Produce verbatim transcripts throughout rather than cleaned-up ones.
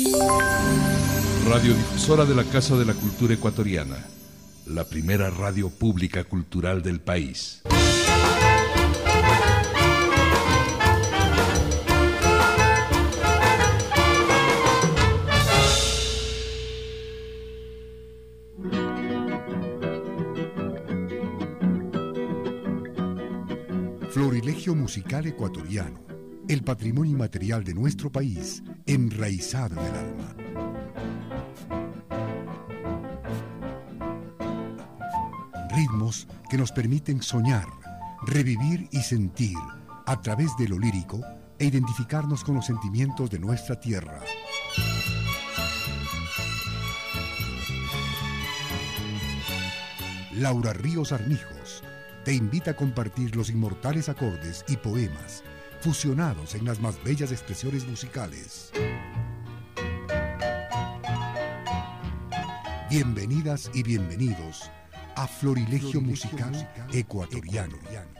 Radiodifusora de la Casa de la Cultura Ecuatoriana, la primera radio pública cultural del país. Florilegio musical ecuatoriano, el patrimonio inmaterial de nuestro país, enraizado en el alma. Ritmos que nos permiten soñar, revivir y sentir a través de lo lírico e identificarnos con los sentimientos de nuestra tierra. Laura Ríos Armijos te invita a compartir los inmortales acordes y poemas fusionados en las más bellas expresiones musicales. Bienvenidas y bienvenidos a Florilegio Musical Ecuatoriano.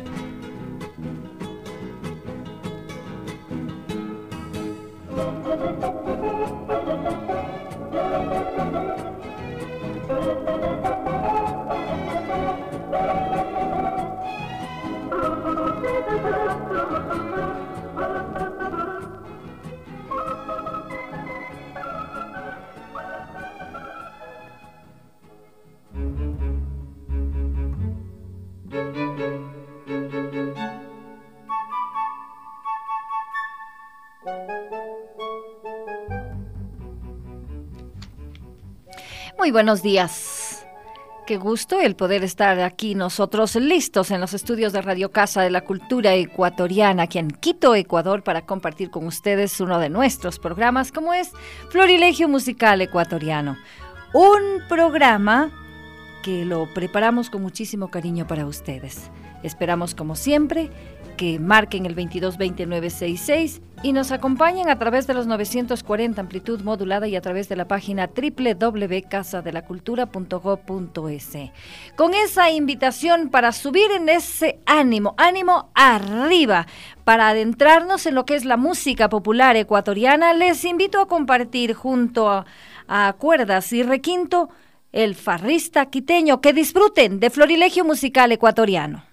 Muy buenos días. Qué gusto el poder estar aquí nosotros listos en los estudios de Radio Casa de la Cultura Ecuatoriana, aquí en Quito, Ecuador, para compartir con ustedes uno de nuestros programas, como es Florilegio Musical Ecuatoriano. Un programa que lo preparamos con muchísimo cariño para ustedes. Esperamos, como siempre, que marquen el veintidós veinte nueve sesenta y seis y nos acompañen a través de los novecientos cuarenta amplitud modulada y a través de la página doble u doble u doble u punto casa de la cultura punto gob punto es. Con esa invitación para subir en ese ánimo, ánimo arriba, para adentrarnos en lo que es la música popular ecuatoriana, les invito a compartir junto a, a cuerdas y requinto el farrista quiteño. Que disfruten de Florilegio Musical Ecuatoriano.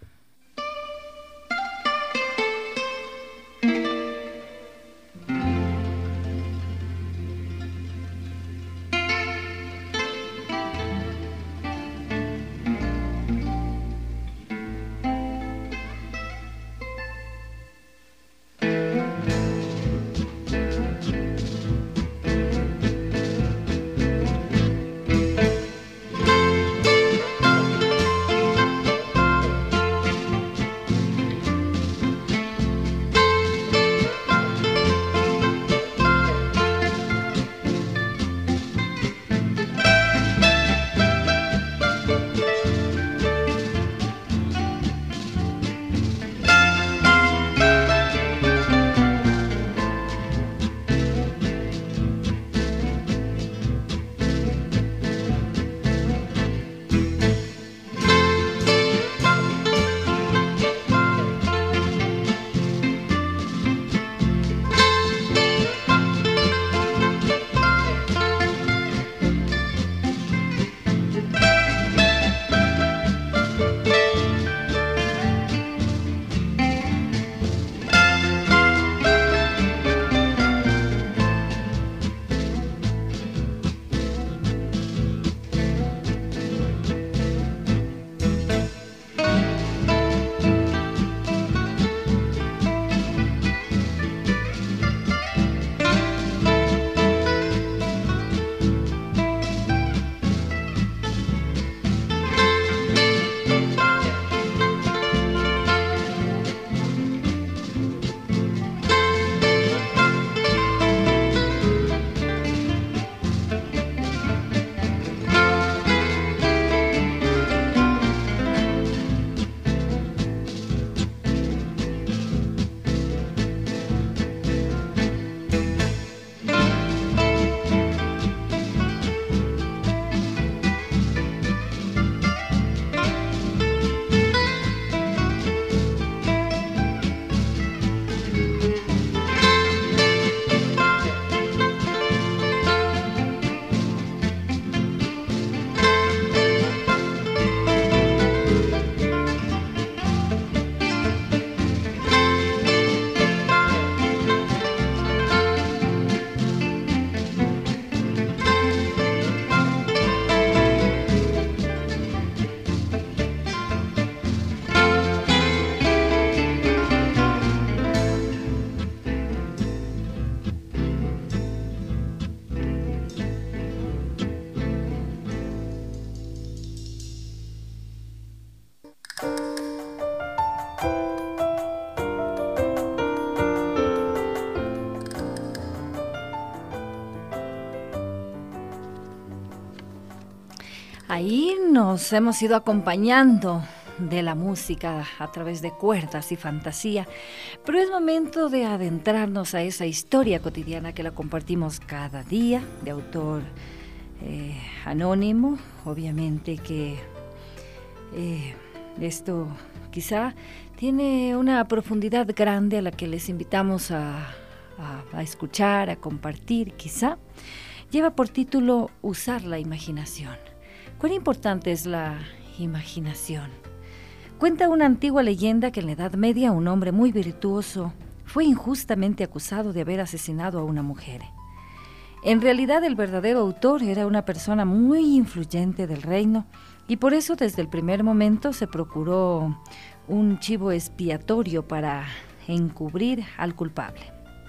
Ahí nos hemos ido acompañando de la música a través de cuerdas y fantasía, pero es momento de adentrarnos a esa historia cotidiana que la compartimos cada día, de autor eh, anónimo, obviamente que eh, esto quizá tiene una profundidad grande a la que les invitamos a, a, a escuchar, a compartir, quizá. Lleva por título Usar la imaginación. ¿Cuán importante es la imaginación? Cuenta una antigua leyenda que en la Edad Media un hombre muy virtuoso fue injustamente acusado de haber asesinado a una mujer. En realidad el verdadero autor era una persona muy influyente del reino y por eso desde el primer momento se procuró un chivo expiatorio para encubrir al culpable.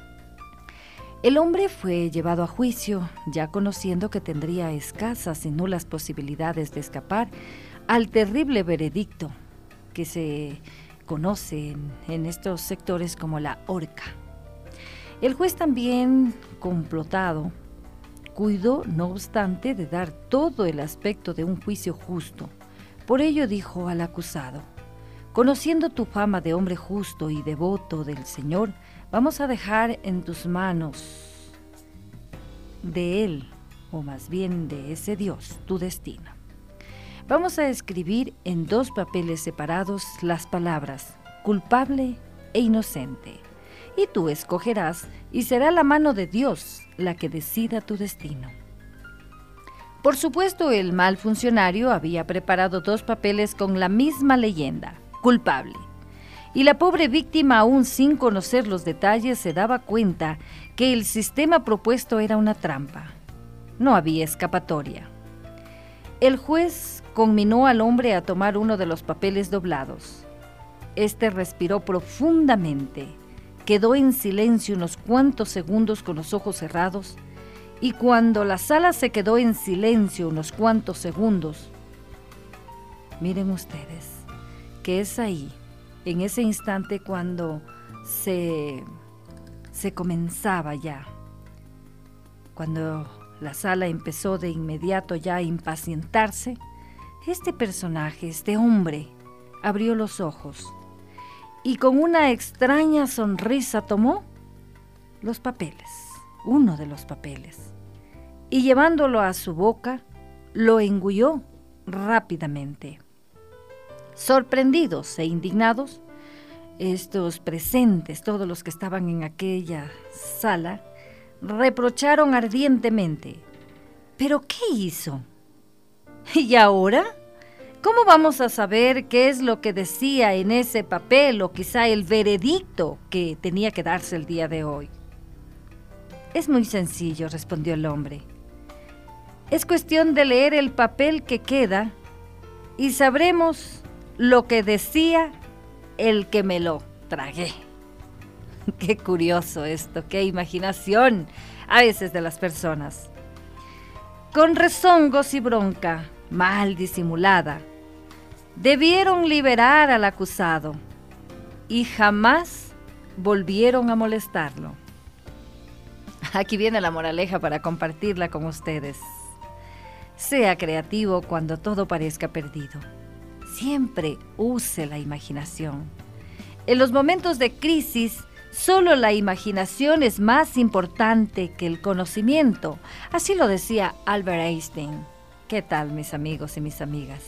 El hombre fue llevado a juicio, ya conociendo que tendría escasas y nulas posibilidades de escapar al terrible veredicto que se conoce en, en estos sectores como la horca. El juez, también complotado, cuidó, no obstante, de dar todo el aspecto de un juicio justo. Por ello dijo al acusado: conociendo tu fama de hombre justo y devoto del Señor, vamos a dejar en tus manos de Él, o más bien de ese Dios, tu destino. Vamos a escribir en dos papeles separados las palabras culpable e inocente, y tú escogerás y será la mano de Dios la que decida tu destino. Por supuesto, el mal funcionario había preparado dos papeles con la misma leyenda, culpable, y la pobre víctima, aún sin conocer los detalles, se daba cuenta que el sistema propuesto era una trampa. No había escapatoria. El juez conminó al hombre a tomar uno de los papeles doblados. Este respiró profundamente, quedó en silencio unos cuantos segundos con los ojos cerrados, y cuando la sala se quedó en silencio unos cuantos segundos, miren ustedes, que es ahí, en ese instante cuando se, se comenzaba ya, cuando la sala empezó de inmediato ya a impacientarse, este personaje, este hombre, abrió los ojos y con una extraña sonrisa tomó los papeles, uno de los papeles, y llevándolo a su boca, lo engulló rápidamente. Sorprendidos e indignados, estos presentes, todos los que estaban en aquella sala, reprocharon ardientemente: ¿pero qué hizo? ¿Y ahora? ¿Cómo vamos a saber qué es lo que decía en ese papel o quizá el veredicto que tenía que darse el día de hoy? Es muy sencillo, respondió el hombre. Es cuestión de leer el papel que queda y sabremos lo que decía el que me lo tragué. Qué curioso esto, qué imaginación a veces de las personas. Con rezongos y bronca, mal disimulada, debieron liberar al acusado y jamás volvieron a molestarlo. Aquí viene la moraleja para compartirla con ustedes. Sea creativo cuando todo parezca perdido. Siempre use la imaginación. En los momentos de crisis, solo la imaginación es más importante que el conocimiento. Así lo decía Albert Einstein. ¿Qué tal, mis amigos y mis amigas?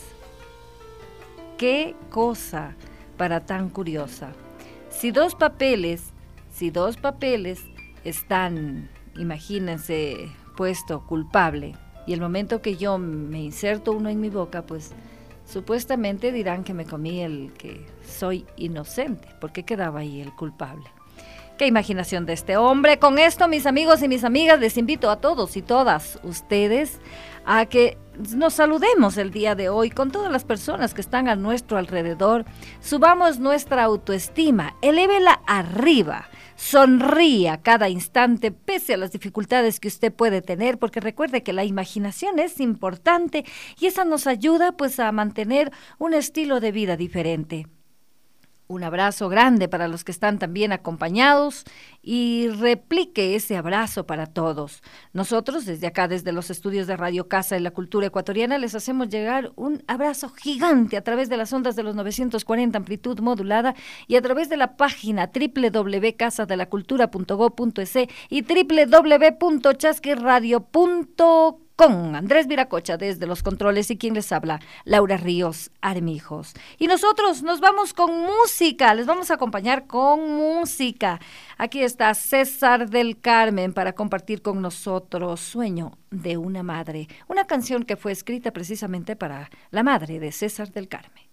Qué cosa para tan curiosa. Si dos papeles, si dos papeles están, imagínense, puesto culpable, y el momento que yo me inserto uno en mi boca, pues supuestamente dirán que me comí el que soy inocente, porque quedaba ahí el culpable. ¡Qué imaginación de este hombre! Con esto, mis amigos y mis amigas, les invito a todos y todas ustedes a que nos saludemos el día de hoy con todas las personas que están a nuestro alrededor. Subamos nuestra autoestima, elévela arriba. Sonríe a cada instante, pese a las dificultades que usted puede tener, porque recuerde que la imaginación es importante y esa nos ayuda pues a mantener un estilo de vida diferente. Un abrazo grande para los que están también acompañados y replique ese abrazo para todos. Nosotros desde acá, desde los estudios de Radio Casa de la Cultura Ecuatoriana, les hacemos llegar un abrazo gigante a través de las ondas de los novecientos cuarenta amplitud modulada y a través de la página doble u doble u doble u punto casa de la cultura punto gob punto es y doble u doble u doble u punto chasquiradio punto com. Con Andrés Viracocha desde los controles y quien les habla, Laura Ríos Armijos. Y nosotros nos vamos con música, les vamos a acompañar con música. Aquí está César del Carmen para compartir con nosotros Sueño de una madre, una canción que fue escrita precisamente para la madre de César del Carmen.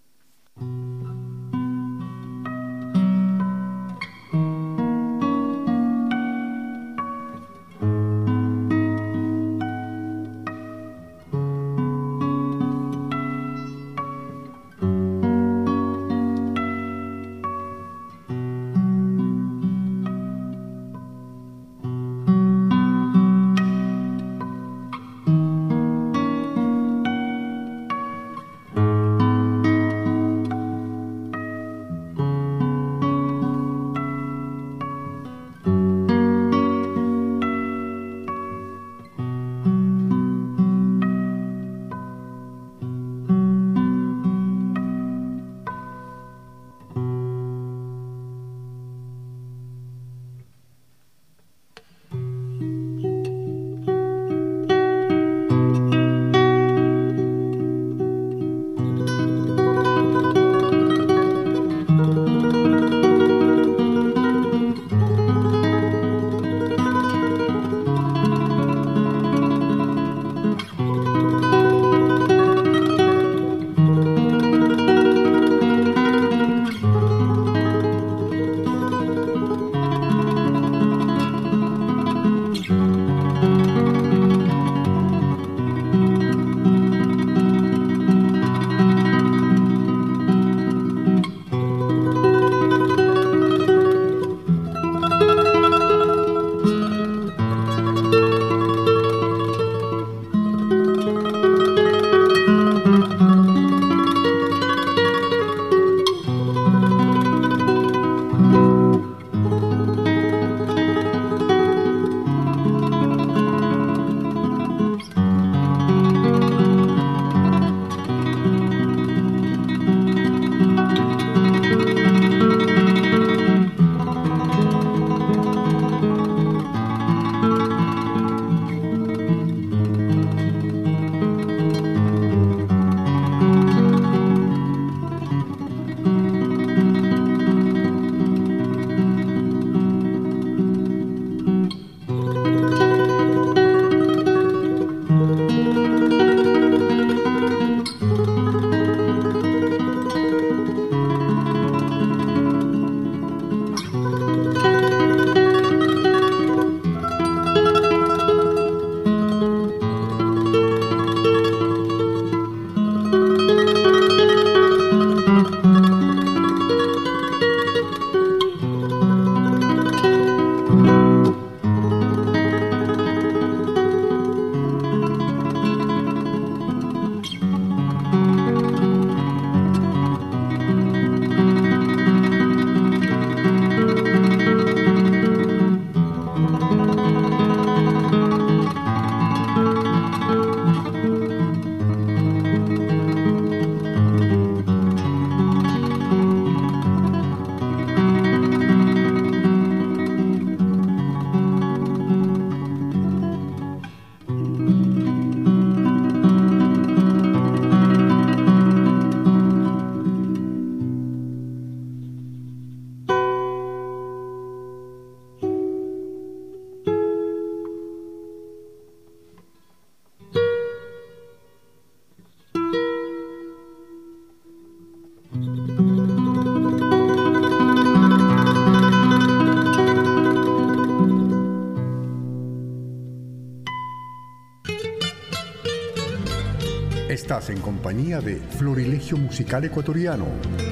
Estás en compañía de Florilegio Musical Ecuatoriano.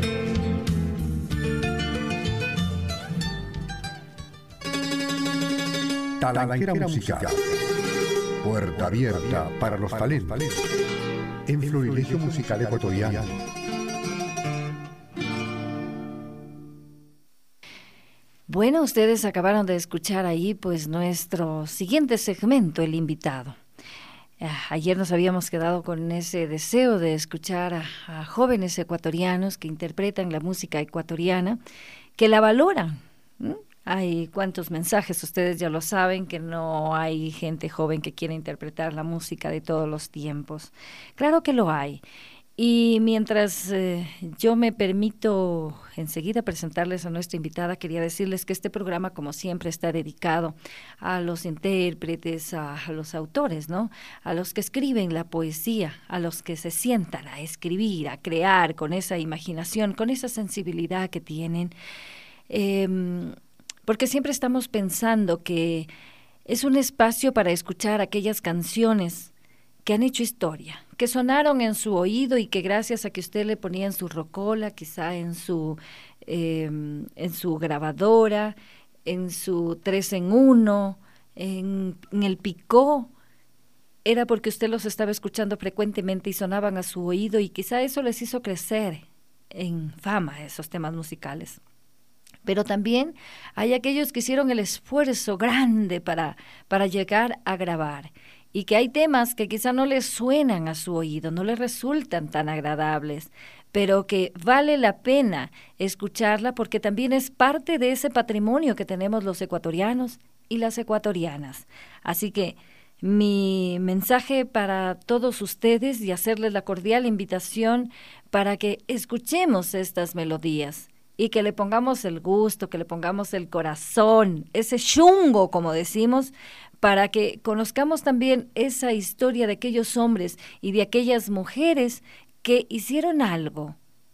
Talanquera Musical. Puerta abierta para los talentos. En Florilegio Musical Ecuatoriano. Bueno, ustedes acabaron de escuchar ahí pues nuestro siguiente segmento, El Invitado. Ayer nos habíamos quedado con ese deseo de escuchar a, a jóvenes ecuatorianos que interpretan la música ecuatoriana, que la valoran. ¿Mm? Hay cuántos mensajes, ustedes ya lo saben, que no hay gente joven que quiera interpretar la música de todos los tiempos. Claro que lo hay. Y mientras eh, yo me permito enseguida presentarles a nuestra invitada, quería decirles que este programa, como siempre, está dedicado a los intérpretes, a, a los autores, ¿no? A los que escriben la poesía, a los que se sientan a escribir, a crear con esa imaginación, con esa sensibilidad que tienen. Eh, porque siempre estamos pensando que es un espacio para escuchar aquellas canciones que han hecho historia, que sonaron en su oído y que gracias a que usted le ponía en su rocola, quizá en su, eh, en su grabadora, en su tres en uno, en, en el picó, era porque usted los estaba escuchando frecuentemente y sonaban a su oído y quizá eso les hizo crecer en fama esos temas musicales. Pero también hay aquellos que hicieron el esfuerzo grande para, para llegar a grabar. Y que hay temas que quizá no les suenan a su oído, no les resultan tan agradables, pero que vale la pena escucharla porque también es parte de ese patrimonio que tenemos los ecuatorianos y las ecuatorianas. Así que mi mensaje para todos ustedes y hacerles la cordial invitación para que escuchemos estas melodías y que le pongamos el gusto, que le pongamos el corazón, ese chungo, como decimos, para que conozcamos también esa historia de aquellos hombres y de aquellas mujeres que hicieron algo,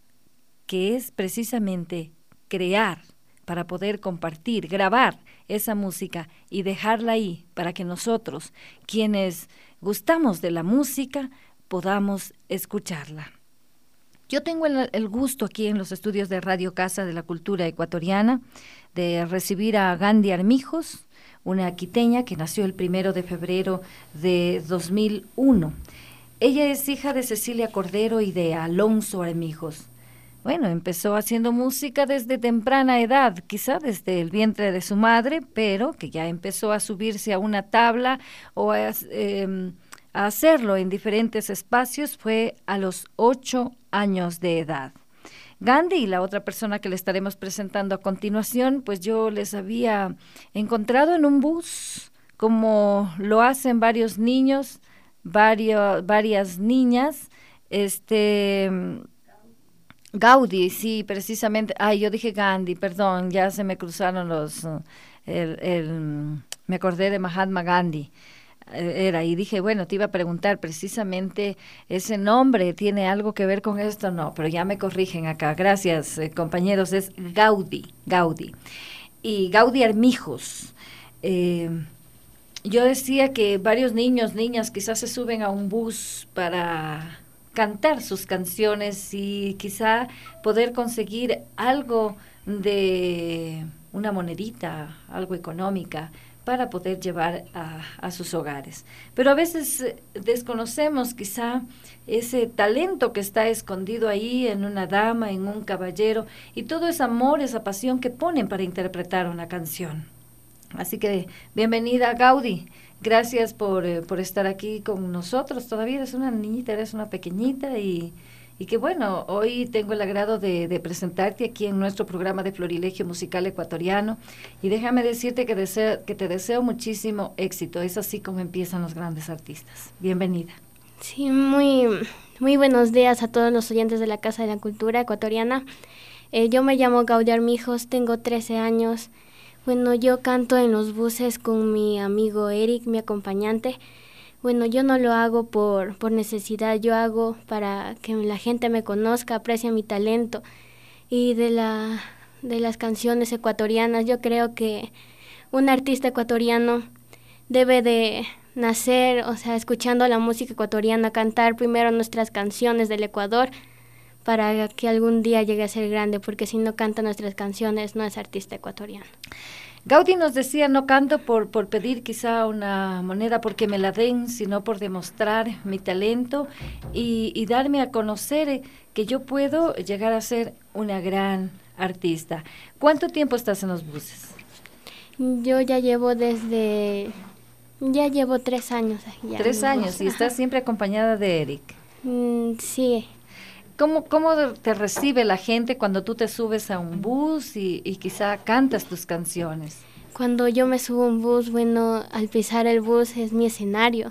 que es precisamente crear para poder compartir, grabar esa música y dejarla ahí para que nosotros, quienes gustamos de la música, podamos escucharla. Yo tengo el, el gusto aquí en los estudios de Radio Casa de la Cultura Ecuatoriana de recibir a Gandhi Armijos, una quiteña que nació el primero de febrero de dos mil uno. Ella es hija de Cecilia Cordero y de Alonso Armijos. Bueno, empezó haciendo música desde temprana edad, quizá desde el vientre de su madre, pero que ya empezó a subirse a una tabla o a, eh, a hacerlo en diferentes espacios fue a los ocho años de edad. Gandhi y la otra persona que le estaremos presentando a continuación, pues yo les había encontrado en un bus, como lo hacen varios niños, varios, varias niñas, este... Gaudí, sí, precisamente, ay, yo dije Gandhi, perdón, ya se me cruzaron los, el, el, me acordé de Mahatma Gandhi, era, y dije, bueno, te iba a preguntar, precisamente ese nombre tiene algo que ver con esto, no, pero ya me corrigen acá, gracias eh, compañeros, es Gaudí, Gaudí, y Gaudí Armijos. Eh, yo decía que varios niños, niñas quizás se suben a un bus para cantar sus canciones y quizá poder conseguir algo de una monedita, algo económica, para poder llevar a, a sus hogares. Pero a veces desconocemos quizá ese talento que está escondido ahí en una dama, en un caballero, y todo ese amor, esa pasión que ponen para interpretar una canción. Así que bienvenida, Gaudí. Gracias por, eh, por estar aquí con nosotros. Todavía eres una niñita, eres una pequeñita y, y que bueno, hoy tengo el agrado de, de presentarte aquí en nuestro programa de Florilegio Musical Ecuatoriano y déjame decirte que, deseo, que te deseo muchísimo éxito. Es así como empiezan los grandes artistas. Bienvenida. Sí, muy, muy buenos días a todos los oyentes de la Casa de la Cultura Ecuatoriana. Eh, yo me llamo Gaudí Armijos, tengo trece años. Bueno, yo canto en los buses con mi amigo Eric, mi acompañante. Bueno, yo no lo hago por, por necesidad, yo hago para que la gente me conozca, aprecie mi talento. Y de, la, de las canciones ecuatorianas, yo creo que un artista ecuatoriano debe de nacer, o sea, escuchando la música ecuatoriana, cantar primero nuestras canciones del Ecuador para que algún día llegue a ser grande, porque si no canta nuestras canciones no es artista ecuatoriano. Gaudí nos decía, no canto por, por pedir quizá una moneda porque me la den, sino por demostrar mi talento y, y darme a conocer que yo puedo llegar a ser una gran artista. ¿Cuánto tiempo estás en los buses? Yo ya llevo desde, ya llevo tres años. Ya tres años, y estás siempre acompañada de Eric. Mm, sí. ¿Cómo, ¿Cómo te recibe la gente cuando tú te subes a un bus y, y quizá cantas tus canciones? Cuando yo me subo a un bus, bueno, al pisar el bus es mi escenario.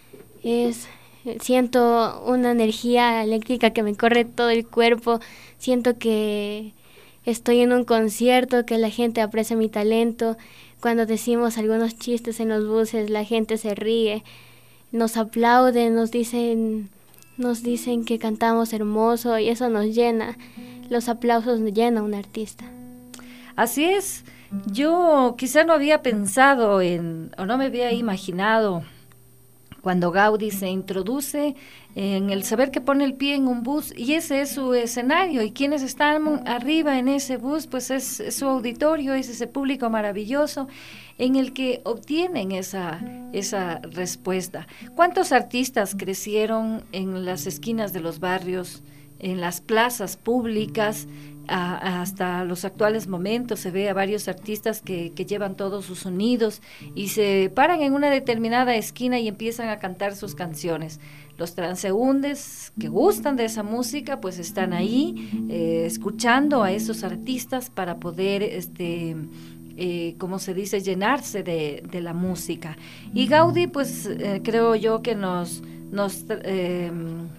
Es, siento una energía eléctrica que me corre todo el cuerpo. Siento que estoy en un concierto, que la gente aprecia mi talento. Cuando decimos algunos chistes en los buses, la gente se ríe, nos aplauden, nos dicen, nos dicen que cantamos hermoso y eso nos llena. Los aplausos llenan a un artista. Así es. Yo quizá no había pensado en, o no me había imaginado cuando Gaudí se introduce en el saber que pone el pie en un bus y ese es su escenario y quienes están arriba en ese bus pues es, es su auditorio, es ese público maravilloso en el que obtienen esa, esa respuesta. ¿Cuántos artistas crecieron en las esquinas de los barrios, en las plazas públicas? A, hasta los actuales momentos se ve a varios artistas que, que llevan todos sus sonidos y se paran en una determinada esquina y empiezan a cantar sus canciones. Los transeúntes que gustan de esa música pues están ahí eh, escuchando a esos artistas para poder este eh, como se dice, llenarse de, de la música. Y Gaudí pues eh, creo yo que nos nos eh,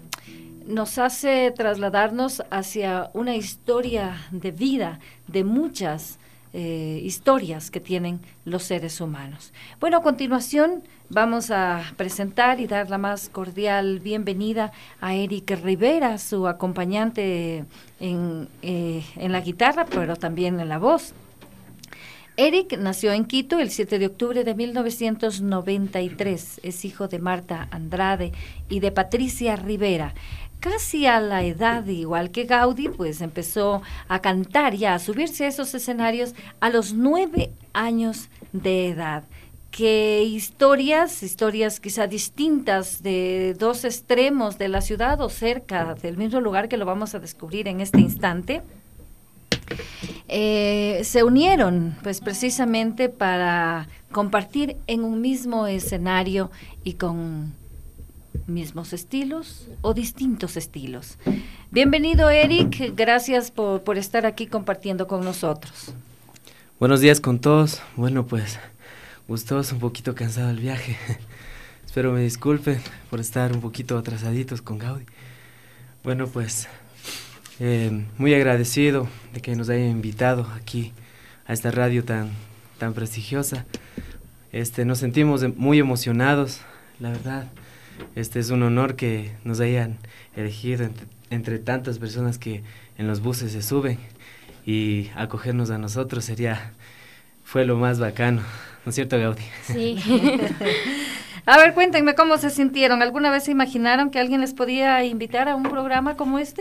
nos hace trasladarnos hacia una historia de vida, de muchas eh, historias que tienen los seres humanos. Bueno, a continuación vamos a presentar y dar la más cordial bienvenida a Eric Rivera, su acompañante en, eh, en la guitarra, pero también en la voz. Eric nació en Quito el siete de octubre de mil novecientos noventa y tres. Es hijo de Marta Andrade y de Patricia Rivera. Casi a la edad igual que Gaudí, pues empezó a cantar ya, a subirse a esos escenarios a los nueve años de edad. Que historias, historias quizá distintas de dos extremos de la ciudad o cerca del mismo lugar que lo vamos a descubrir en este instante, eh, se unieron pues precisamente para compartir en un mismo escenario y con mismos estilos o distintos estilos. Bienvenido, Eric, gracias por, por estar aquí compartiendo con nosotros. Buenos días con todos. Bueno, pues gustoso, un poquito cansado el viaje. Espero me disculpen por estar un poquito atrasaditos con Gaudí. Bueno, pues eh, muy agradecido de que nos hayan invitado aquí a esta radio tan, tan prestigiosa. Este, nos sentimos muy emocionados, la verdad. Este es un honor que nos hayan elegido entre, entre tantas personas que en los buses se suben y acogernos a nosotros sería, fue lo más bacano, ¿no es cierto, Gaudí? Sí. A ver, cuéntenme cómo se sintieron. ¿Alguna vez se imaginaron que alguien les podía invitar a un programa como este?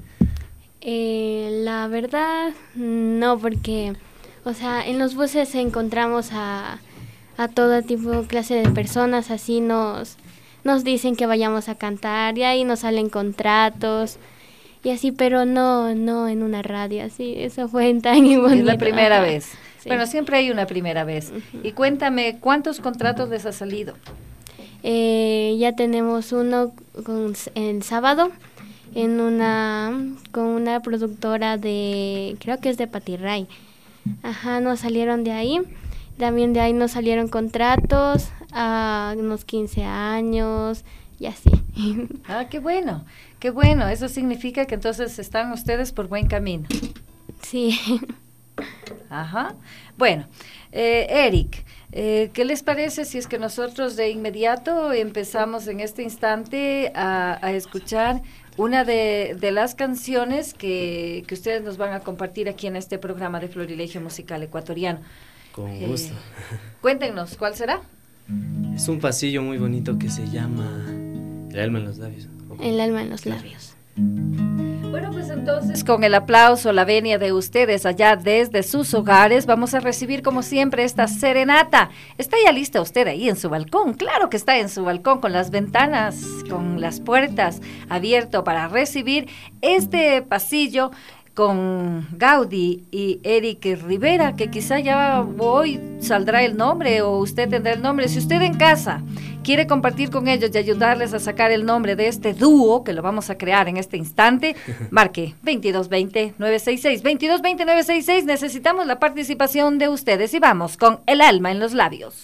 Eh, la verdad, no, porque, o sea, en los buses encontramos a, a todo tipo, clase de personas, así nos... Nos dicen que vayamos a cantar y ahí nos salen contratos y así, pero no, no en una radio, así, eso fue tan bonito. Es la primera Ajá. vez. Sí. Bueno, siempre hay una primera vez. Uh-huh. Y cuéntame, ¿cuántos contratos les ha salido? Eh, ya tenemos uno con, el sábado en una, con una productora de, creo que es de Patirray. Ajá, nos salieron de ahí. También de ahí nos salieron contratos a unos quince años y así. Ah, qué bueno, qué bueno. Eso significa que entonces están ustedes por buen camino. Sí. Ajá. Bueno, eh, Eric, eh, ¿qué les parece si es que nosotros de inmediato empezamos en este instante a, a escuchar una de, de las canciones que, que ustedes nos van a compartir aquí en este programa de Florilegio Musical Ecuatoriano? Con gusto. Eh, cuéntenos, ¿cuál será? Es un pasillo muy bonito que se llama El alma en los labios. El alma en los labios. Bueno, pues entonces, con el aplauso, la venia de ustedes allá desde sus hogares, vamos a recibir como siempre esta serenata. ¿Está ya lista usted ahí en su balcón? Claro que está en su balcón, con las ventanas, con las puertas abiertas para recibir este pasillo con Gaudí y Eric Rivera, que quizá ya hoy saldrá el nombre o usted tendrá el nombre. Si usted en casa quiere compartir con ellos y ayudarles a sacar el nombre de este dúo, que lo vamos a crear en este instante, marque veintidós veinte, nueve sesenta y seis, veintidós veinte, nueve sesenta y seis. Necesitamos la participación de ustedes y vamos con El alma en los labios.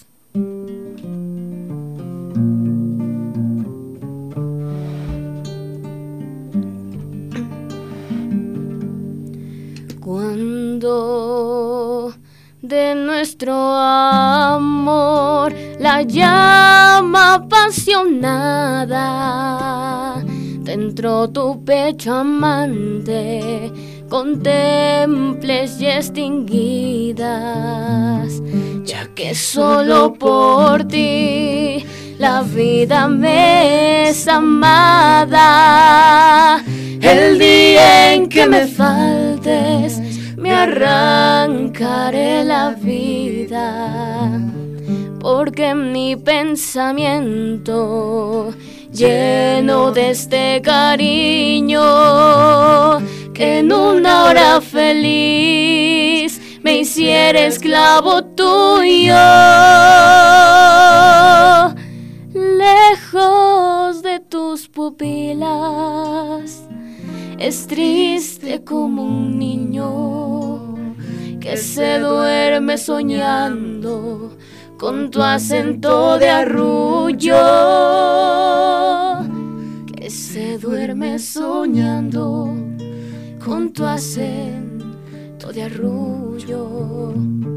Cuando de nuestro amor la llama apasionada dentro tu pecho amante contemples y extinguidas, ya que solo por ti la vida me es amada. El día en que me faltes me arrancaré la vida, porque mi pensamiento lleno de este cariño, que en una hora feliz me hiciera esclavo tuyo. Lejos de tus pupilas es triste como un niño que se duerme soñando con tu acento de arrullo, que se duerme soñando con tu acento de arrullo.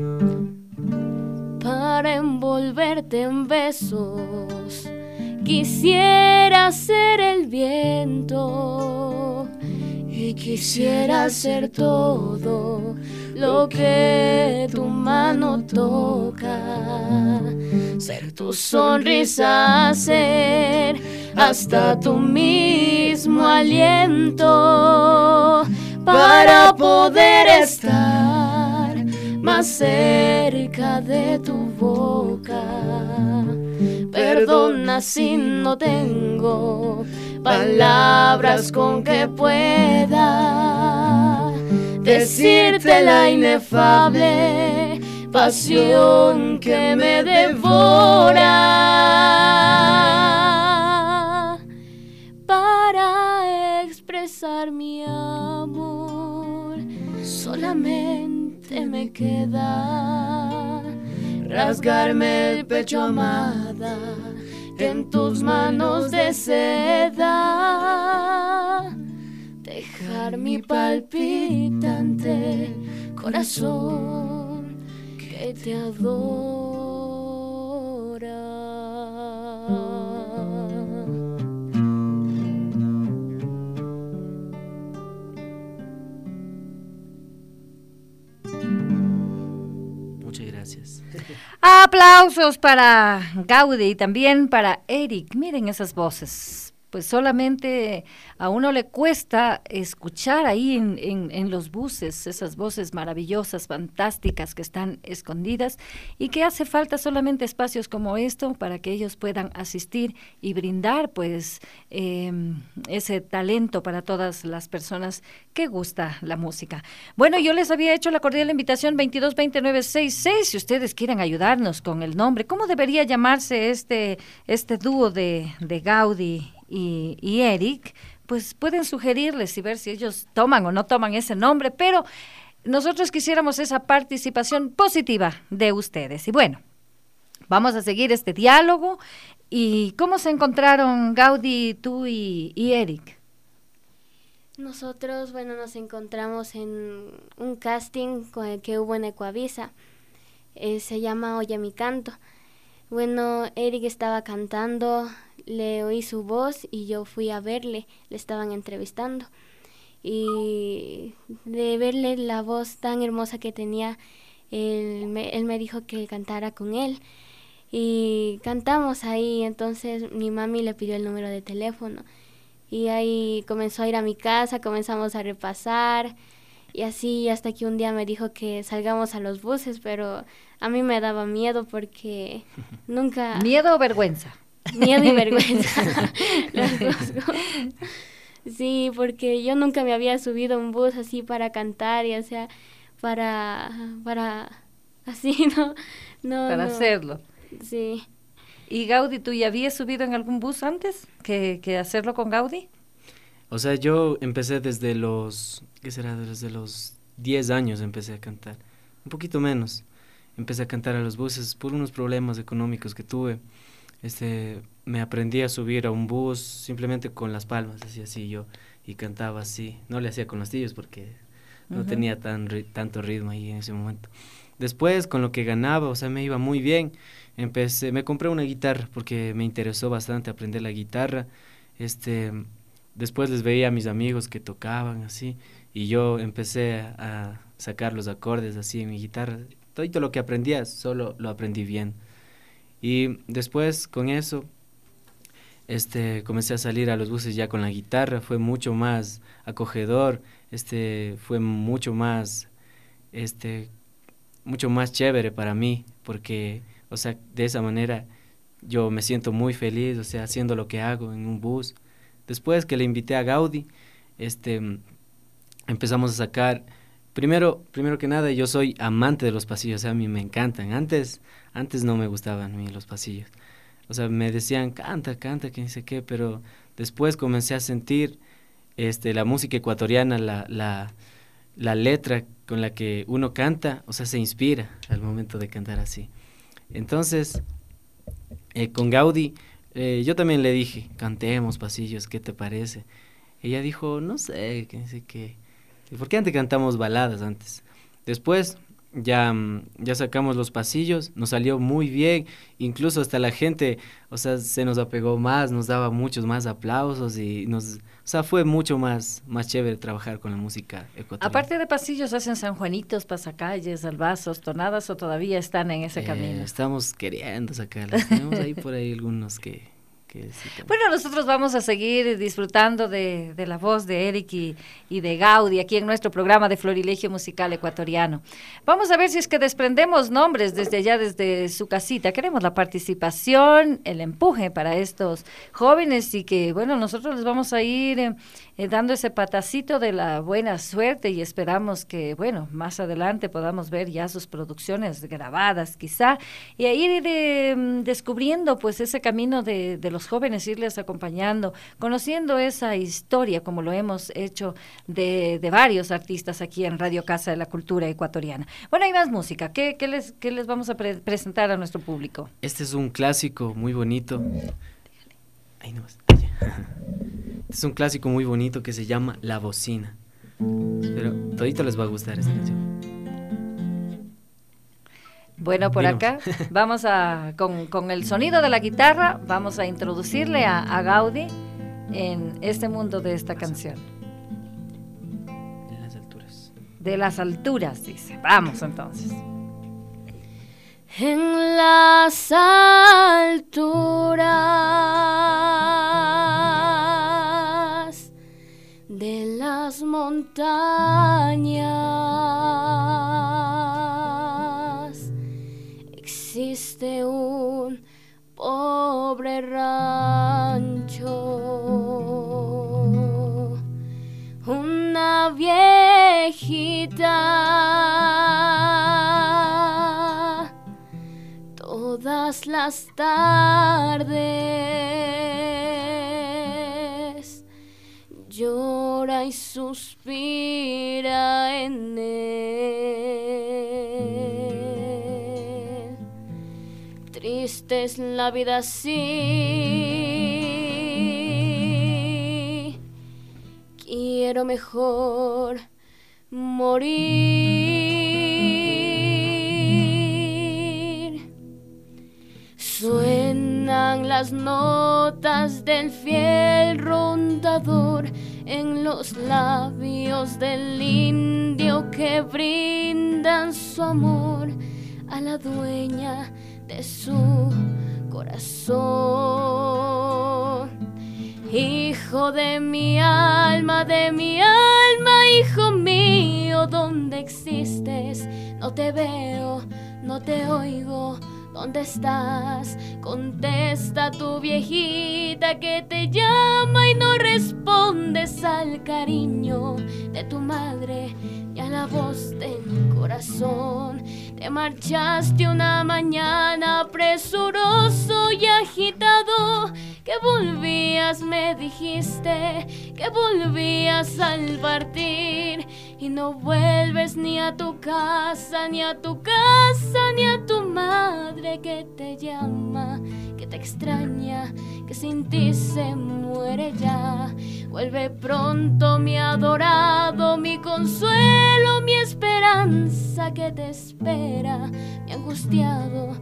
Para envolverte en besos quisiera ser el viento y quisiera ser todo lo que tu mano toca, ser tu sonrisa, ser hasta tu mismo aliento, para poder estar más cerca de tu boca. Perdona si no tengo palabras con que pueda decirte la inefable pasión que me devora. Para expresar mi amor solamente me queda rasgarme el pecho, amada, en tus manos de seda, dejar mi palpitante corazón que te adora. Muchas gracias. Aplausos para Gaudí y también para Eric. Miren esas voces. Pues solamente a uno le cuesta escuchar ahí en, en, en los buses esas voces maravillosas, fantásticas que están escondidas y que hace falta solamente espacios como esto para que ellos puedan asistir y brindar pues eh, ese talento para todas las personas que gusta la música. Bueno, yo les había hecho la cordial invitación veintidós veinte, nueve sesenta y seis, si ustedes quieren ayudarnos con el nombre. ¿Cómo debería llamarse este, este dúo de, de Gaudí Y, y Eric? Pues pueden sugerirles y ver si ellos toman o no toman ese nombre, pero nosotros quisiéramos esa participación positiva de ustedes. Y bueno, vamos a seguir este diálogo. ¿Y cómo se encontraron Gaudí, tú y, y Eric? Nosotros, bueno, nos encontramos en un casting que hubo en Ecuavisa. Eh, se llama Oye mi canto. Bueno, Eric estaba cantando, le oí su voz y yo fui a verle, le estaban entrevistando. Y de verle la voz tan hermosa que tenía, él me, él me dijo que cantara con él. Y cantamos ahí, entonces mi mami le pidió el número de teléfono. Y ahí comenzó a ir a mi casa, comenzamos a repasar. Y así hasta que un día me dijo que salgamos a los buses, pero a mí me daba miedo porque nunca... ¿Miedo o vergüenza? Miedo y vergüenza. Las dos. Sí, porque yo nunca me había subido a un bus así para cantar y o sea, para, para, así, no, no. Para no. hacerlo. Sí. ¿Y Gaudí, tú ya habías subido en algún bus antes que, que hacerlo con Gaudí? O sea, yo empecé desde los, ¿qué será? Desde los diez años empecé a cantar, un poquito menos. Empecé a cantar a los buses por unos problemas económicos que tuve. Este, me aprendí a subir a un bus simplemente con las palmas, así así yo, y cantaba así. No le hacía con los tillos porque no uh-huh. tenía tan tanto ritmo ahí en ese momento. Después, con lo que ganaba, o sea, me iba muy bien. Empecé, me compré una guitarra porque me interesó bastante aprender la guitarra. Este, después les veía a mis amigos que tocaban así, y yo empecé a sacar los acordes así en mi guitarra. Todo lo que aprendía, solo lo aprendí bien. Y después con eso, este, comencé a salir a los buses ya con la guitarra, fue mucho más acogedor, este, fue mucho más, este, mucho más chévere para mí, porque, o sea, de esa manera yo me siento muy feliz, o sea, haciendo lo que hago en un bus. Después que le invité a Gaudí, este, empezamos a sacar. Primero, primero que nada, yo soy amante de los pasillos, o sea, a mí me encantan. Antes, antes no me gustaban a mí los pasillos. O sea, me decían, canta, canta, que no sé qué, pero después comencé a sentir este, la música ecuatoriana, la, la, la letra con la que uno canta, o sea, se inspira al momento de cantar así. Entonces, eh, con Gaudí, eh, yo también le dije, cantemos pasillos, ¿qué te parece? Ella dijo, no sé, que no sé qué. Porque antes cantamos baladas antes. Después ya, ya sacamos los pasillos, nos salió muy bien, incluso hasta la gente, o sea, se nos apegó más, nos daba muchos más aplausos y nos, o sea, fue mucho más, más chévere trabajar con la música ecuatoriana. Aparte de pasillos, ¿hacen sanjuanitos, pasacalles, albazos, tonadas o todavía están en ese eh, camino? Estamos queriendo sacarlas, tenemos ahí por ahí algunos que... Bueno, nosotros vamos a seguir disfrutando de, de la voz de Eric y, y de Gaudí aquí en nuestro programa de Florilegio Musical Ecuatoriano. Vamos a ver si es que desprendemos nombres desde allá, desde su casita. Queremos la participación, el empuje para estos jóvenes y que, bueno, nosotros les vamos a ir eh, eh, dando ese patacito de la buena suerte y esperamos que, bueno, más adelante podamos ver ya sus producciones grabadas quizá y a ir eh, descubriendo pues ese camino de, de los jóvenes, irles acompañando, conociendo esa historia como lo hemos hecho de, de varios artistas aquí en Radio Casa de la Cultura Ecuatoriana. Bueno, hay más música. ¿Qué, qué, les, qué les vamos a pre- presentar a nuestro público? Este es un clásico muy bonito. Ahí nomás. Este es un clásico muy bonito que se llama La Bocina. Pero todito les va a gustar esta canción. Bueno, por Vamos. acá vamos a, con, con el sonido de la guitarra, vamos a introducirle a, a Gaudí en este mundo de esta canción. De las alturas. De las alturas, dice. Vamos entonces. En las alturas de las montañas existe un pobre rancho, una viejita todas las tardes llora y suspira en él. Triste es la vida así, quiero mejor morir. Suenan las notas del fiel rondador en los labios del indio que brindan su amor a la dueña de su corazón. Hijo de mi alma, de mi alma, hijo mío, ¿dónde existes? No te veo, no te oigo. ¿Dónde estás? Contesta tu viejita que te llama y no responde. respondes al cariño de tu madre y a la voz del corazón. Te marchaste una mañana presuroso y agitado, que volvías, me dijiste, que volvías al partir, y no vuelves ni a tu casa, ni a tu casa, ni a tu madre que te llama, que te extraña, que sin ti se muere ya. Vuelve pronto, mi adorado, mi consuelo, mi esperanza que te espera, mi angustiado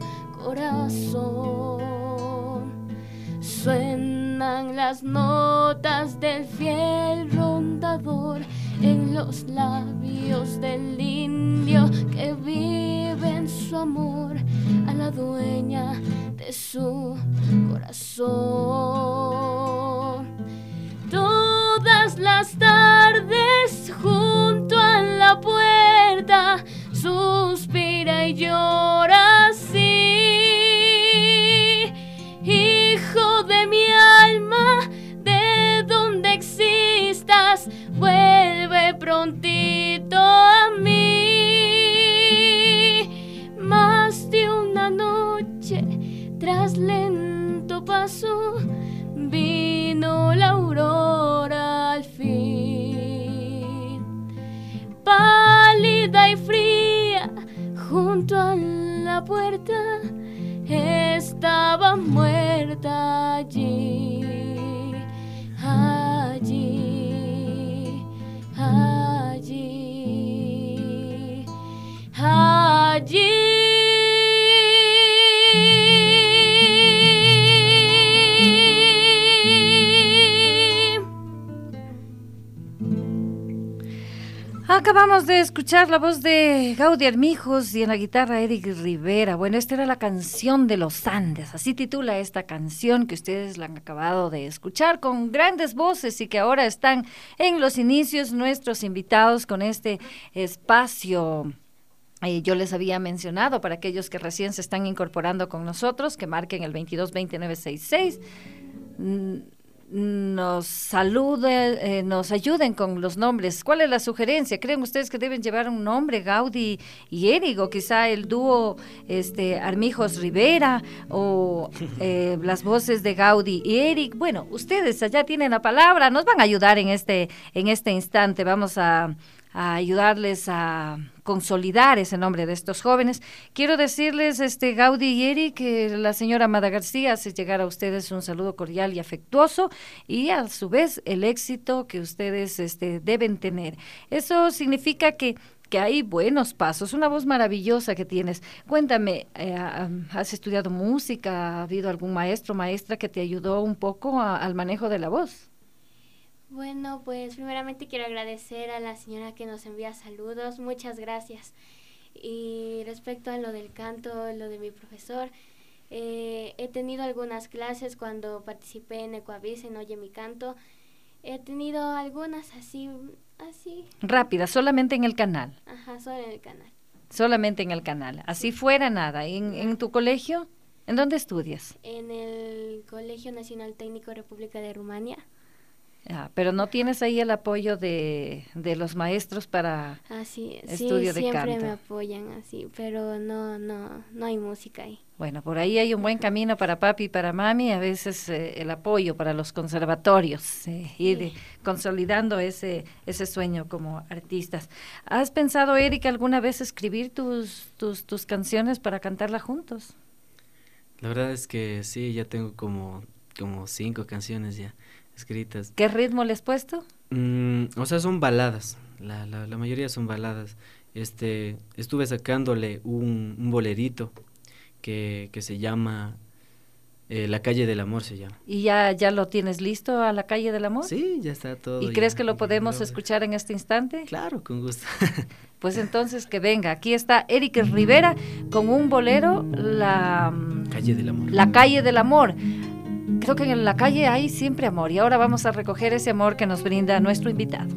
corazón. Suenan las notas del fiel rondador en los labios del indio que vive en su amor a la dueña de su corazón. Todas las tardes junto a la puerta suspira y llora así: hijo de mi alma, de donde existas, vuelve prontito a mí. Más de una noche, tras lento paso, vino la aurora al fin. Pálida y fría, junto a la puerta, estaba muerta allí, allí, allí, allí. Acabamos de escuchar la voz de Gaudí Armijos y en la guitarra Eric Rivera. Bueno, esta era la canción de los Andes, así titula esta canción que ustedes la han acabado de escuchar, con grandes voces y que ahora están en los inicios nuestros invitados con este espacio. Eh, yo les había mencionado, para aquellos que recién se están incorporando con nosotros, que marquen el veintidós veinte nueve sesenta y seis. Mm, nos saluden, eh, nos ayuden con los nombres. ¿Cuál es la sugerencia? ¿Creen ustedes que deben llevar un nombre, Gaudí y Eric, o quizá el dúo este, Armijos Rivera, o eh, las voces de Gaudí y Eric? Bueno, ustedes allá tienen la palabra, nos van a ayudar en este, en este instante. Vamos a, a ayudarles a consolidar ese nombre de estos jóvenes. Quiero decirles, este Gaudí y Eric, que la señora Amada García hace llegar a ustedes un saludo cordial y afectuoso, y a su vez el éxito que ustedes este, deben tener. Eso significa que que hay buenos pasos, una voz maravillosa que tienes. Cuéntame, eh, ¿has estudiado música? ¿Ha habido algún maestro o maestra que te ayudó un poco a, al manejo de la voz? Bueno, pues primeramente quiero agradecer a la señora que nos envía saludos, muchas gracias. Y respecto a lo del canto, lo de mi profesor, eh, he tenido algunas clases cuando participé en Ecuavis, en Oye Mi Canto. He tenido algunas así, así. Rápidas, solamente en el canal. Ajá, solo en el canal. Solamente en el canal, así fuera nada. ¿En, en tu colegio? ¿En dónde estudias? En el Colegio Nacional Técnico República de Rumania. Ah, pero no tienes ahí el apoyo de, de los maestros para así, estudio sí, de canto. siempre me apoyan así, pero no, no, no hay música ahí. Bueno, por ahí hay un buen camino para papi y para mami, a veces eh, el apoyo para los conservatorios, eh, sí. Ir consolidando ese, ese sueño como artistas. ¿Has pensado, Eric, alguna vez escribir tus, tus, tus canciones para cantarlas juntos? La verdad es que sí, ya tengo como, como cinco canciones ya escritas. ¿Qué ritmo le has puesto? Mm, o sea, son baladas, la, la, la mayoría son baladas. Este, estuve sacándole un, un bolerito que, que se llama eh, La Calle del Amor, se llama. ¿Y ya, ya lo tienes listo, a La Calle del Amor? Sí, ya está todo. ¿Y ya, crees que lo podemos ya, escuchar en este instante? Claro, con gusto. Pues entonces que venga, aquí está Eric Rivera con un bolero, La Calle del Amor. La Calle del Amor. Creo que en la calle hay siempre amor, y ahora vamos a recoger ese amor que nos brinda nuestro invitado.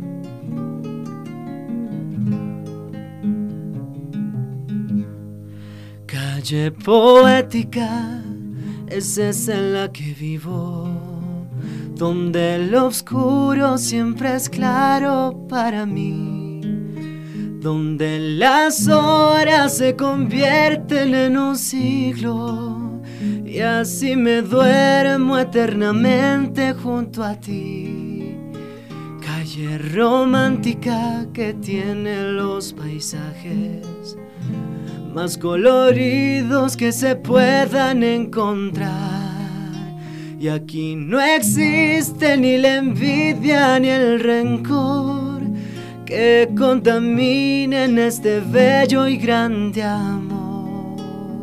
Calle poética, es esa en la que vivo, donde lo oscuro siempre es claro para mí, donde las horas se convierten en un siglo, y así me duermo eternamente junto a ti. Calle romántica que tiene los paisajes más coloridos que se puedan encontrar, y aquí no existe ni la envidia ni el rencor que contaminen este bello y grande amor.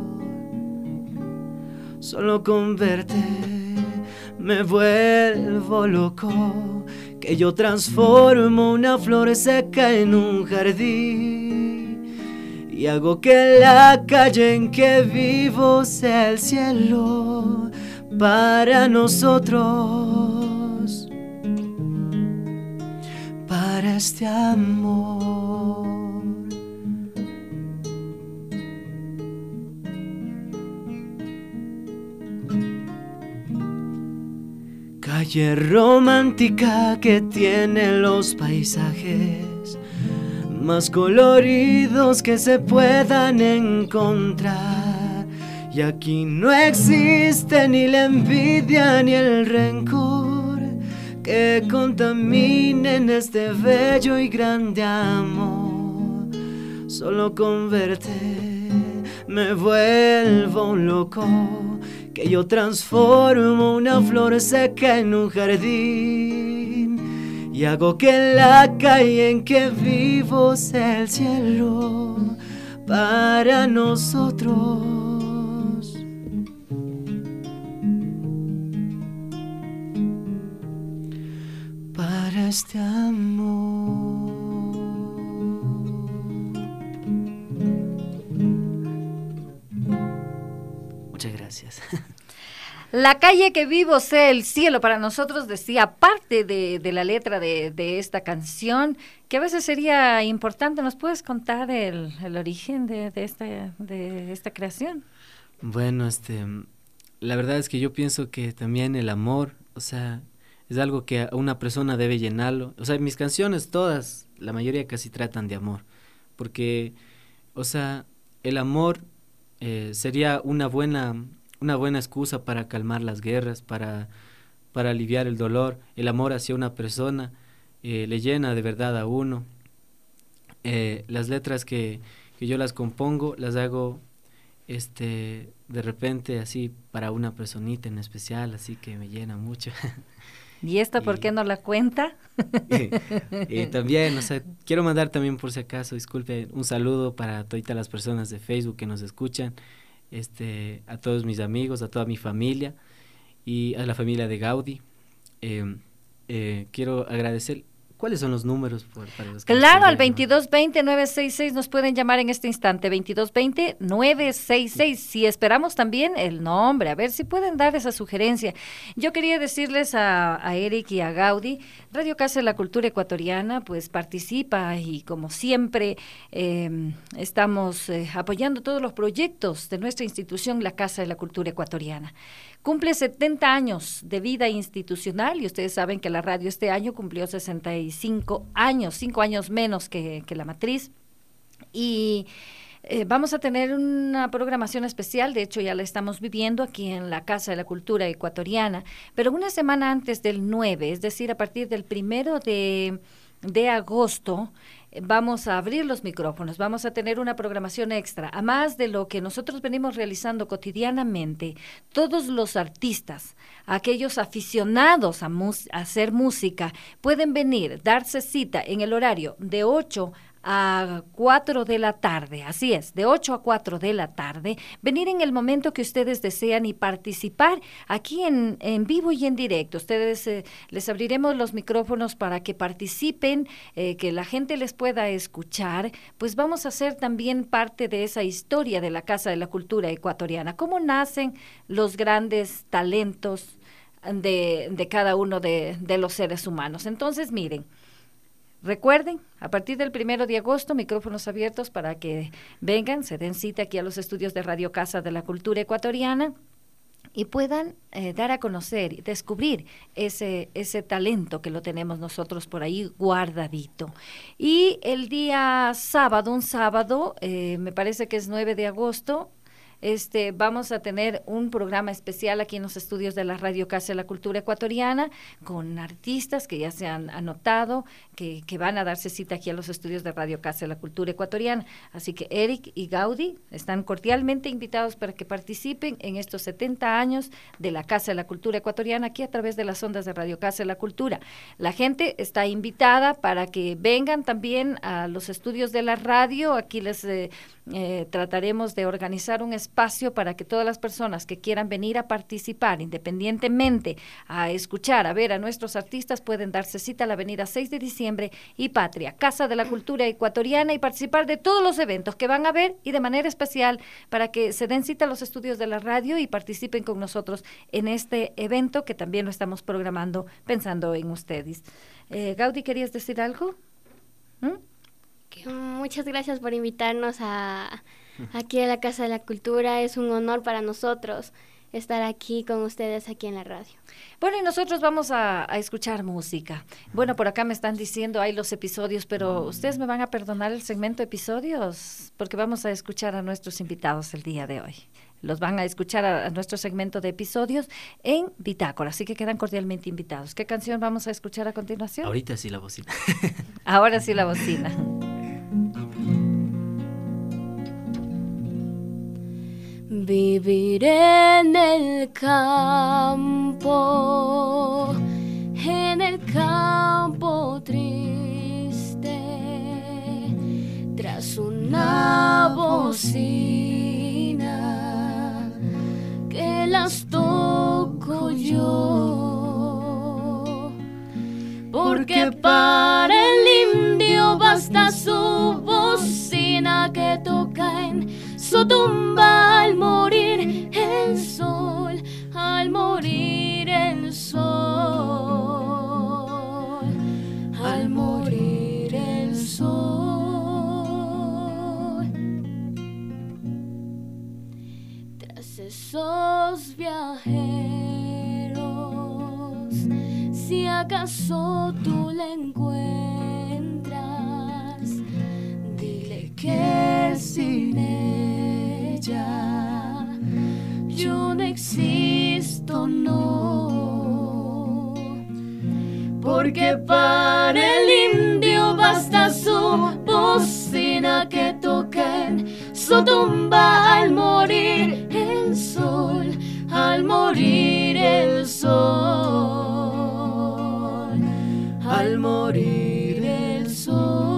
Solo con verte me vuelvo loco, que yo transformo una flor seca en un jardín, y hago que la calle en que vivo sea el cielo para nosotros, para este amor. Calle romántica que tiene los paisajes más coloridos que se puedan encontrar, y aquí no existe ni la envidia ni el rencor que contaminen este bello y grande amor. Solo con verte me vuelvo loco, que yo transformo una flor seca en un jardín, y hago que la calle en que vivo sea el cielo para nosotros. Para este amor. Muchas gracias. La calle que vivo sea el cielo para nosotros, decía parte de, de la letra de, de esta canción, que a veces sería importante. ¿Nos puedes contar el, el origen de, de, esta, de esta creación? Bueno, este, la verdad es que yo pienso que también el amor, o sea, es algo que a una persona debe llenarlo. O sea, mis canciones todas, la mayoría casi tratan de amor, porque, o sea, el amor eh, sería una buena... una buena excusa para calmar las guerras, para, para aliviar el dolor. El amor hacia una persona eh, le llena de verdad a uno. Eh, las letras que, que yo las compongo, las hago este, de repente así para una personita en especial, así que me llena mucho. ¿Y esta por qué no la cuenta? y, y también, o sea, quiero mandar también, por si acaso, disculpe, un saludo para todas las personas de Facebook que nos escuchan. Este, a todos mis amigos, a toda mi familia y a la familia de Gaudí. Eh, eh, quiero agradecer. ¿Cuáles son los números por, para los que Claro, al veintidós veinte nueve sesenta y seis nos pueden llamar en este instante, veintidós veinte nueve sesenta y seis. Si esperamos también el nombre, a ver si pueden dar esa sugerencia. Yo quería decirles a, a Eric y a Gaudí, Radio Casa de la Cultura Ecuatoriana pues participa y como siempre eh, estamos eh, apoyando todos los proyectos de nuestra institución, la Casa de la Cultura Ecuatoriana. Cumple setenta años de vida institucional y ustedes saben que la radio este año cumplió sesenta y cinco años, cinco años menos que, que la matriz. Y eh, vamos a tener una programación especial, de hecho ya la estamos viviendo aquí en la Casa de la Cultura Ecuatoriana, pero una semana antes del nueve, es decir, a partir del primero de, de agosto, vamos a abrir los micrófonos, vamos a tener una programación extra, a más de lo que nosotros venimos realizando cotidianamente. Todos los artistas, aquellos aficionados a, mus- a hacer música, pueden venir, darse cita en el horario de ocho a cuatro de la tarde, así es, de ocho a cuatro de la tarde, venir en el momento que ustedes desean y participar aquí en, en vivo y en directo. Ustedes eh, les abriremos los micrófonos para que participen, eh, que la gente les pueda escuchar, pues vamos a hacer también parte de esa historia de la Casa de la Cultura Ecuatoriana, cómo nacen los grandes talentos de, de cada uno de, de los seres humanos. Entonces, miren, recuerden, a partir del primero de agosto, micrófonos abiertos para que vengan, se den cita aquí a los estudios de Radio Casa de la Cultura Ecuatoriana. y puedan eh, dar a conocer y descubrir ese, ese talento que lo tenemos nosotros por ahí guardadito. Y el día sábado, un sábado, eh, me parece que es nueve de agosto, Este, vamos a tener un programa especial aquí en los estudios de la Radio Casa de la Cultura Ecuatoriana con artistas que ya se han anotado, que, que van a darse cita aquí a los estudios de Radio Casa de la Cultura Ecuatoriana. Así que Eric y Gaudí están cordialmente invitados para que participen en estos setenta años de la Casa de la Cultura Ecuatoriana aquí a través de las ondas de Radio Casa de la Cultura. La gente está invitada para que vengan también a los estudios de la radio. Aquí les eh, eh, trataremos de organizar un espacio para que todas las personas que quieran venir a participar independientemente, a escuchar, a ver a nuestros artistas, pueden darse cita a la avenida seis de diciembre y Patria, Casa de la Cultura Ecuatoriana, y participar de todos los eventos que van a haber, y de manera especial para que se den cita a los estudios de la radio y participen con nosotros en este evento que también lo estamos programando pensando en ustedes. Eh, Gaudí, ¿querías decir algo? ¿Mm? Muchas gracias por invitarnos a aquí a la Casa de la Cultura. Es un honor para nosotros estar aquí con ustedes aquí en la radio. Bueno, y nosotros vamos a, a escuchar música. Bueno, por acá me están diciendo, hay los episodios, pero ustedes me van a perdonar el segmento episodios, porque vamos a escuchar a nuestros invitados el día de hoy. Los van a escuchar a, a nuestro segmento de episodios en Bitácora, así que quedan cordialmente invitados. ¿Qué canción vamos a escuchar a continuación? Ahorita sí la bocina. Ahora sí la bocina. Vivir en el campo, en el campo triste, tras una bocina que las toco yo, porque para el indio basta su bocina que toca en su tumba al morir el sol, al morir el sol, al morir el sol. Tras esos viajeros, si acaso tú le encuentras, dile que sin ella yo no existo, no, porque para el indio basta su bocina que toca en su tumba al morir el sol, al morir el sol, al morir el sol.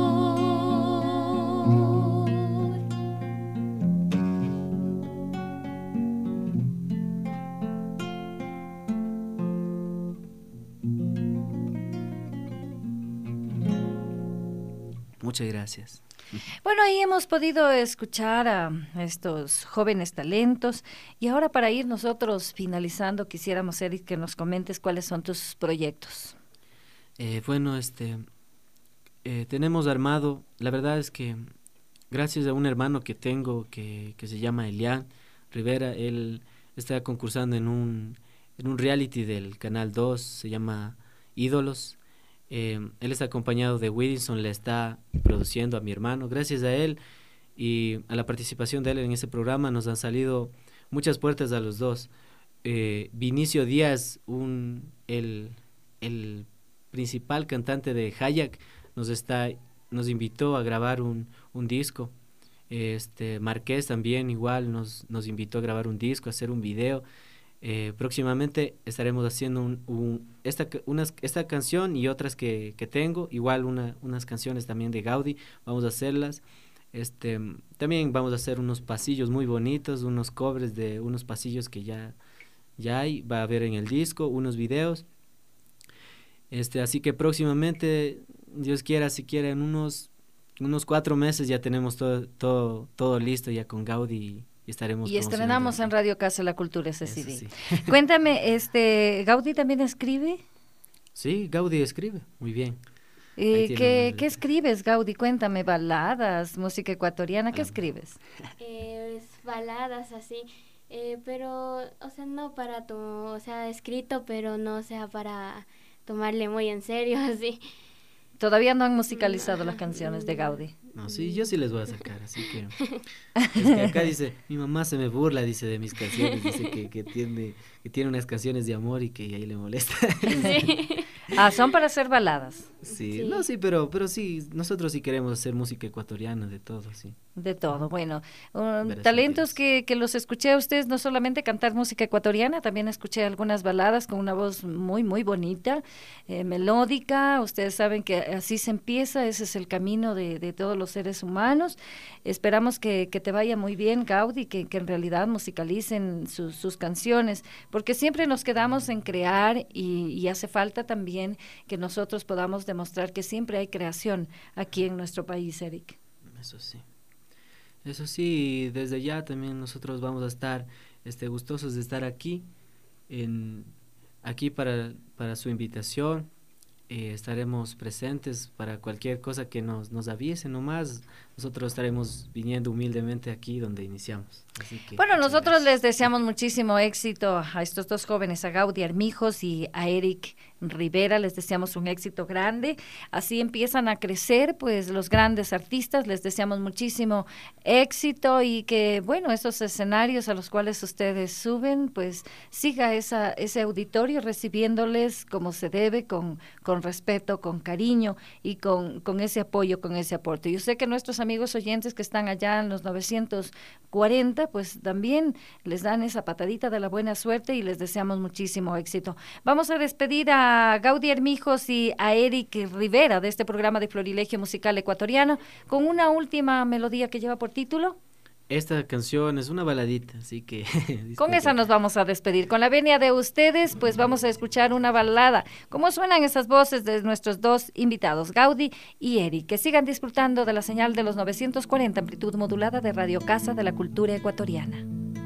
Muchas gracias. Bueno, ahí hemos podido escuchar a estos jóvenes talentos, y ahora para ir nosotros finalizando, quisiéramos, Eric, que nos comentes cuáles son tus proyectos. Eh, bueno, este, eh, tenemos armado, la verdad es que gracias a un hermano que tengo que, que se llama Elian Rivera, él está concursando en un, en un reality del Canal dos, se llama Ídolos. Eh, él está acompañado de Widinson, le está produciendo a mi hermano. Gracias a él y a la participación de él en ese programa nos han salido muchas puertas a los dos. Eh, Vinicio Díaz, un, el, el principal cantante de Hayak, nos, está, nos invitó a grabar un, un disco. Este, Marqués también igual nos, nos invitó a grabar un disco, a hacer un video. Eh, próximamente estaremos haciendo un, un, esta, unas, esta canción y otras que, que tengo, igual una, unas canciones también de Gaudí, vamos a hacerlas. Este, también vamos a hacer unos pasillos muy bonitos, unos covers de unos pasillos que ya, ya hay, va a haber en el disco, unos videos. Este, así que próximamente, Dios quiera, si quiera, en unos, unos cuatro meses ya tenemos todo, todo, todo listo ya con Gaudí. Y, estaremos y estrenamos en Radio Casa de la Cultura ese C D. Sí. Cuéntame, este, ¿Gaudí también escribe? Sí, Gaudí escribe, muy bien. Eh, ¿qué, ¿Qué escribes, Gaudí? Cuéntame, baladas, música ecuatoriana, ¿qué ah, escribes? Eh, baladas así. Eh, pero, o sea, no para tu, o sea, escrito, pero no sea para tomarle muy en serio, así. Todavía no han musicalizado las canciones de Gaudí. No, sí, yo sí les voy a sacar, así que... Es que acá dice, mi mamá se me burla, dice, de mis canciones, dice que, que, tiene, que tiene unas canciones de amor y que ahí le molesta. Sí. Ah, son para hacer baladas. Sí, Sí. no, sí, pero, pero sí, nosotros sí queremos hacer música ecuatoriana de todo, sí. De todo, bueno, um, Verás, talentos Matías. que, que los escuché a ustedes, no solamente cantar música ecuatoriana, también escuché algunas baladas con una voz muy, muy bonita, eh, melódica. Ustedes saben que así se empieza, ese es el camino de, de todos los seres humanos. Esperamos que, que te vaya muy bien, Gaudí, que, que en realidad musicalicen sus, sus canciones, porque siempre nos quedamos en crear y, y hace falta también que nosotros podamos demostrar que siempre hay creación aquí en nuestro país, Eric. Eso sí. Eso sí, desde ya también nosotros vamos a estar este, gustosos de estar aquí, en, aquí para, para su invitación. Eh, estaremos presentes para cualquier cosa que nos, nos avise nomás. Nosotros estaremos viniendo humildemente aquí donde iniciamos. Así que, Bueno, muchas nosotros gracias. les deseamos muchísimo éxito a estos dos jóvenes, a Gaudí Armijos y a Eric Rivera, les deseamos un éxito grande. Así empiezan a crecer, pues, los grandes artistas, les deseamos muchísimo éxito y que, bueno, esos escenarios a los cuales ustedes suben, pues, siga esa, ese auditorio recibiéndoles como se debe, con, con respeto, con cariño y con, con ese apoyo, con ese aporte. Yo sé que nuestros amigos oyentes que están allá en los novecientos cuarenta, pues también les dan esa patadita de la buena suerte y les deseamos muchísimo éxito. Vamos a despedir a Gaudí Armijos y a Eric Rivera de este programa de Florilegio Musical Ecuatoriano con una última melodía que lleva por título. Esta canción es una baladita, así que... Con disculpen. esa nos vamos a despedir. Con la venia de ustedes, pues vamos a escuchar una balada. ¿Cómo suenan esas voces de nuestros dos invitados, Gaudí y Eric? Que sigan disfrutando de la señal de los novecientos cuarenta, amplitud modulada de Radio Casa de la Cultura Ecuatoriana.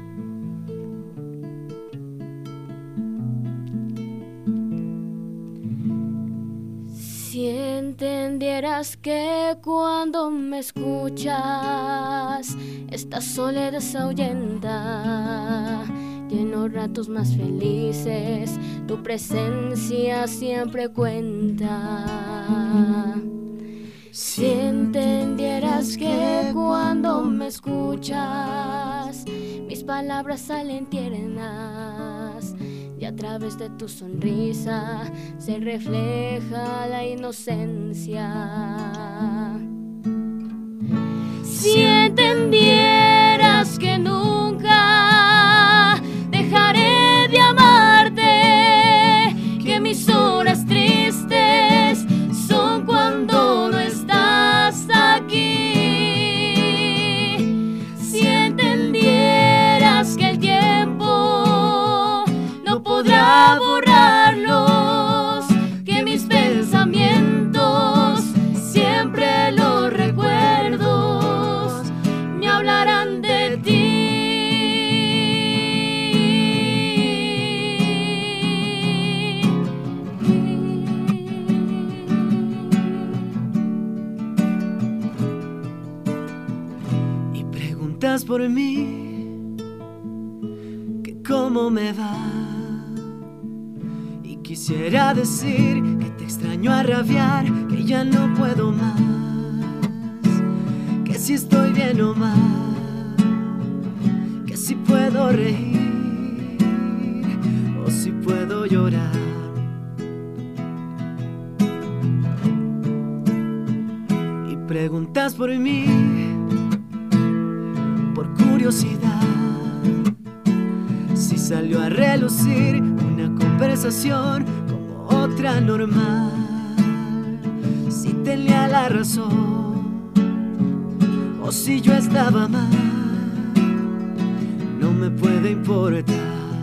Si entendieras que cuando me escuchas, esta soledad se ahuyenta, y en los ratos más felices tu presencia siempre cuenta. Si entendieras que cuando me escuchas, mis palabras salen tiernas, y a través de tu sonrisa se refleja la inocencia. Si entendieras que nunca dejaré de amarte, que mis horas tristes son cuando no estás aquí. Si entendieras que el tiempo no podrá borrarlos, que mis pensamientos siempre los recuerdos me hablarán de ti. Y preguntas por mí, que cómo me va. Y quisiera decir que te extraño a rabiar, que ya no puedo más, que si estoy bien o mal, que si puedo reír o si puedo llorar. Y preguntas por mí, por curiosidad, si salió a relucir una conversación como otra normal, si tenía la razón o si yo estaba mal, no me puede importar,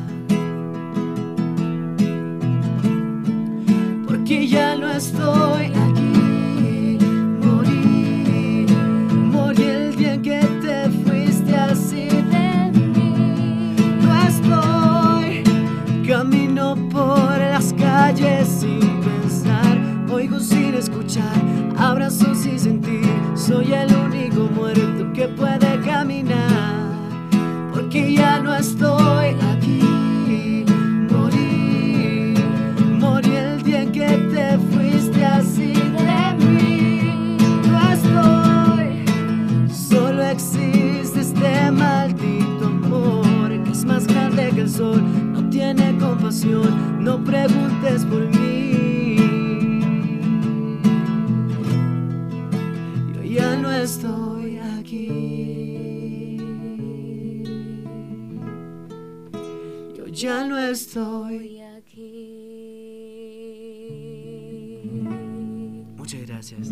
porque ya no estoy aquí. Morí, morí el día en que te fuiste así de mí. No estoy, camino por las calles sin pensar, oigo sin escuchar, abrazo sin sentir, soy el único muerto que puede caminar, porque ya no estoy aquí. Morí, morí el día en que te fuiste así de mí. No estoy, solo existe este maldito amor que es más grande que el sol. No tiene compasión, no preguntes por mí. Yo ya no estoy aquí. Yo ya no estoy aquí. Muchas gracias.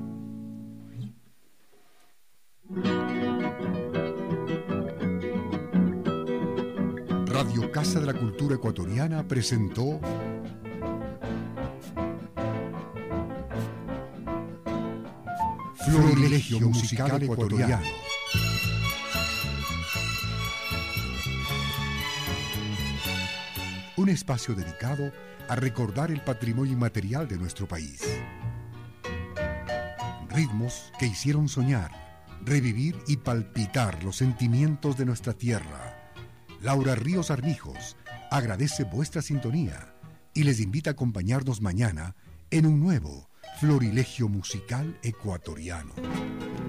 Radio Casa de la Cultura Ecuatoriana presentó Florilegio Musical Ecuatoriano. Un espacio dedicado a recordar el patrimonio inmaterial de nuestro país. Ritmos que hicieron soñar, revivir y palpitar los sentimientos de nuestra tierra. Laura Ríos Armijos agradece vuestra sintonía y les invita a acompañarnos mañana en un nuevo Florilegio Musical Ecuatoriano.